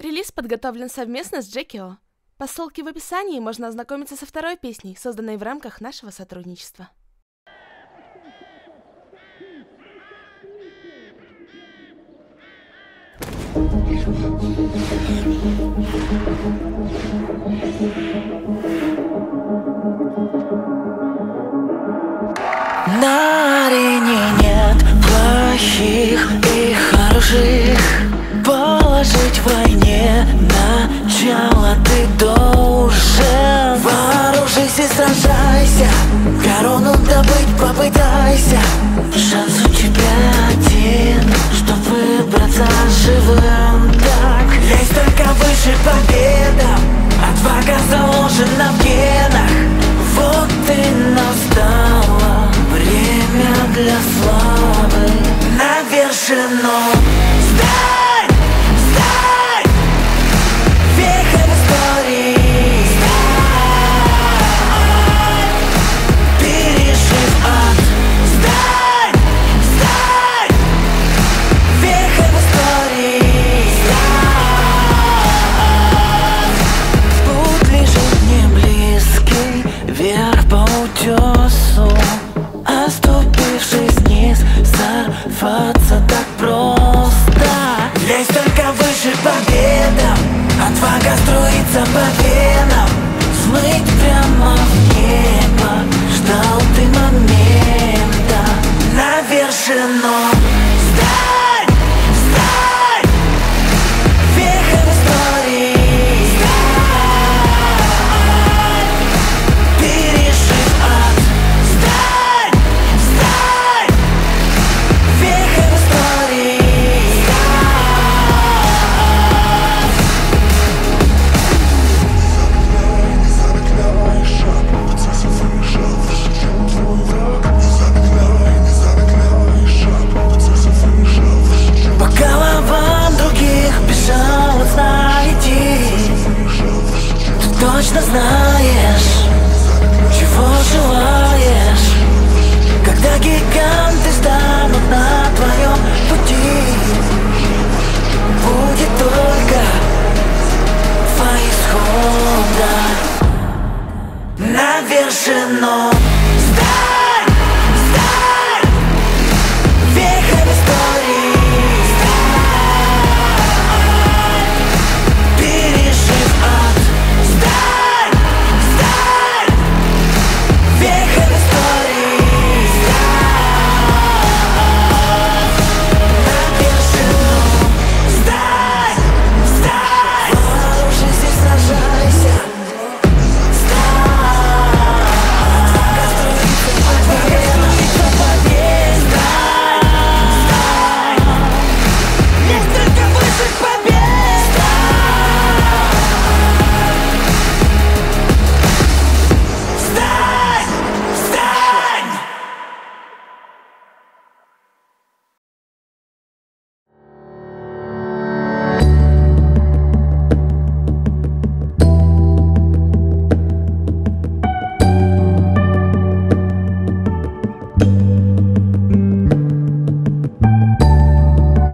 Релиз подготовлен совместно с Джекио. По ссылке в описании можно ознакомиться со второй песней, созданной в рамках нашего сотрудничества. На арене нет плохих и хороших. Положить в войне начало ты должен. Вооружись и сражайся, корону добыть попытайся. Шанс у тебя один, чтоб выбраться живым. Так, лезь только выше победам, отвага заложена в генах. Вот и настало время для славы. На вершину встань, встань, вехой в истории. Встань, пережив ад. Встань, встань, вехой в истории. Встань, путь лежит не близкий, вверх по утесу. Оступившись вниз, сорваться так просто. Лезь только выше победам, отвага струится по венам. Взмыть прямо в небо, ждал ты момента. На вершину встань.